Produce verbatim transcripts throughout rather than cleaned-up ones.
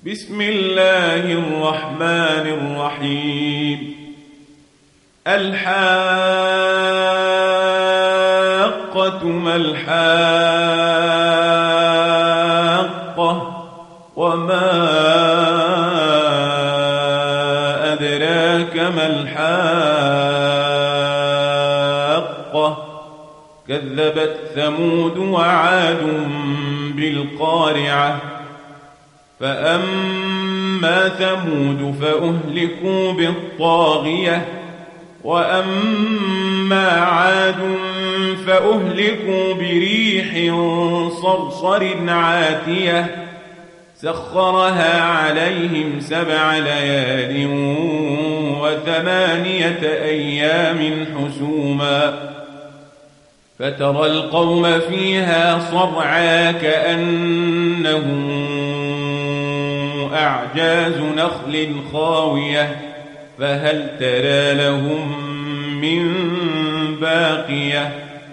بسم الله الرحمن الرحيم. الحاقة ما الحاقة وما أدراك ما الحاقة كذبت ثمود وعاد بالقارعة فأما ثمود فأهلكوا بالطاغية وأما عاد فأهلكوا بريح صرصر عاتية سخرها عليهم سبع ليال وثمانية أيام حسوما فترى القوم فيها صرعا كأنهم أعجاز نخل خاوية فهل ترى لهم من باقية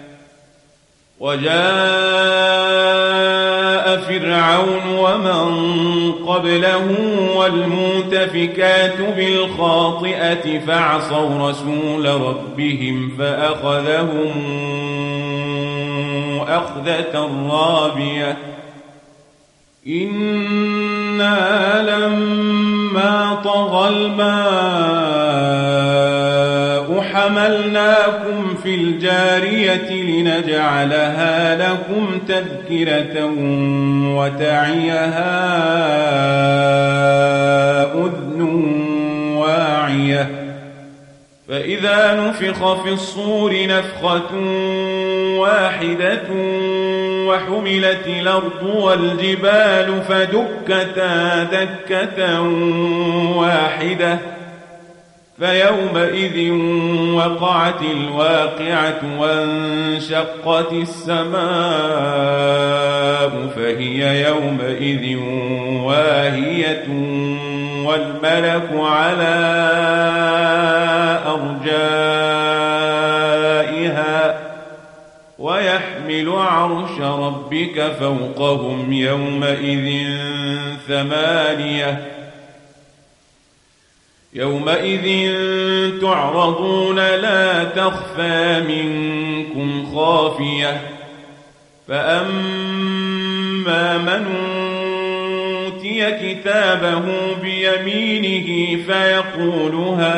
وجاء فرعون ومن قبله والمؤتفكات بالخاطئة فعصوا رسول ربهم فأخذهم أخذة رابية إنا لما طغى الماء حملناكم في الجارية لنجعلها لكم تذكرة وتعيها أذن واعية فإذا نفخ في الصور نفخة واحدة وحملت الأرض والجبال فدكتا دكة واحدة فيومئذ وقعت الواقعة وانشقت السماء فهي يومئذ واهية والملك على أرجائها ويحمل عرش ربك فوقهم يومئذ ثمانية يومئذ تعرضون لا تخفى منكم خافية فأما من أوتي كتابه بيمينه فيقول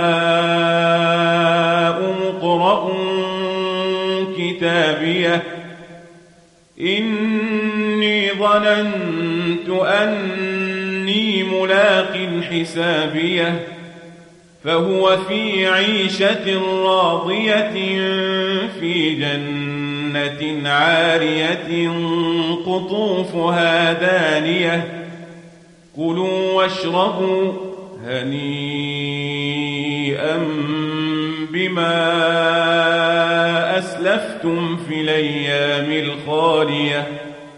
هاؤم اقرءوا كتابيه إني ظننت أني ملاق حسابيه فهو في عيشة راضية في جنة عارية قطوفها دانية كلوا واشربوا هنيئا بما أسلفتم في الأيام الخالية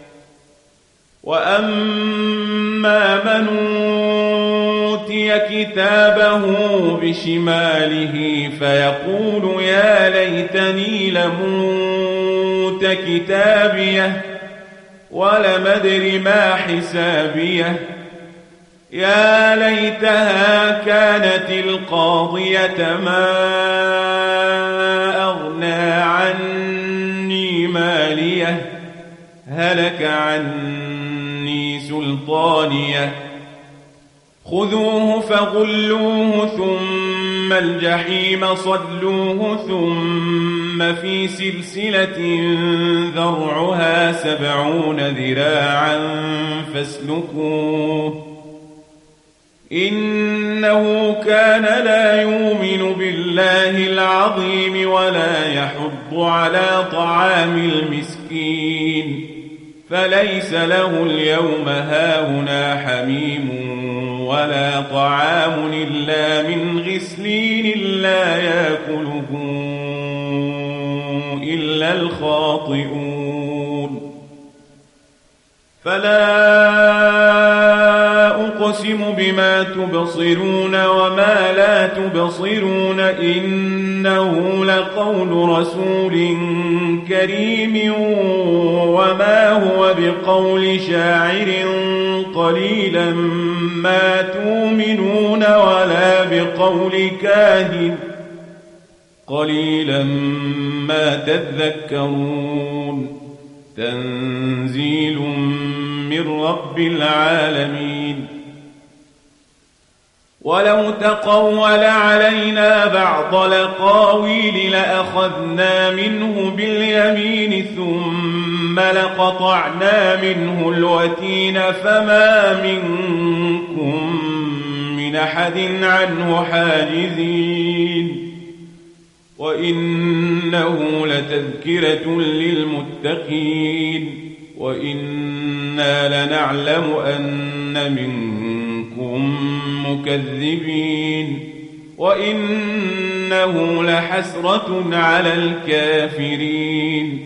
وأما من أوتي كتابه بشماله فيقول يا ليتني لموت كتابيه ولم أدر ما حسابيه يا ليتها كانت القاضية ما أغنى عني ماليه هلك عني سلطانيه خذوه فغلوه ثم الجحيم صلوه ثم في سلسلة ذرعها سبعون ذراعا فاسلكوه إنه كان لا يؤمن بالله العظيم ولا يحض على طعام المسكين فليس له اليوم هاهنا حميم ولا طعام إلا من غسلين لا يأكله إلا الخاطئون فلا أقسم بما تبصرون وما لا تبصرون إنه لقول رسول كريم وما هو بقول شاعر قليلا ما تؤمنون ولا بقول كاهن قليلا ما تذكرون تنزيل من رب العالمين ولو تقول علينا بعض الأقاويل لأخذنا منه باليمين ثم لقطعنا منه الوتين فما منكم من أحد عنه حاجزين وإنه لتذكرة للمتقين وإنا لنعلم أن منكم مكذبين وإنه لحسرة على الكافرين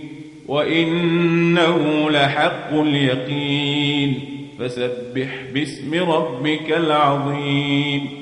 وإنه لحق اليقين فسبح باسم ربك العظيم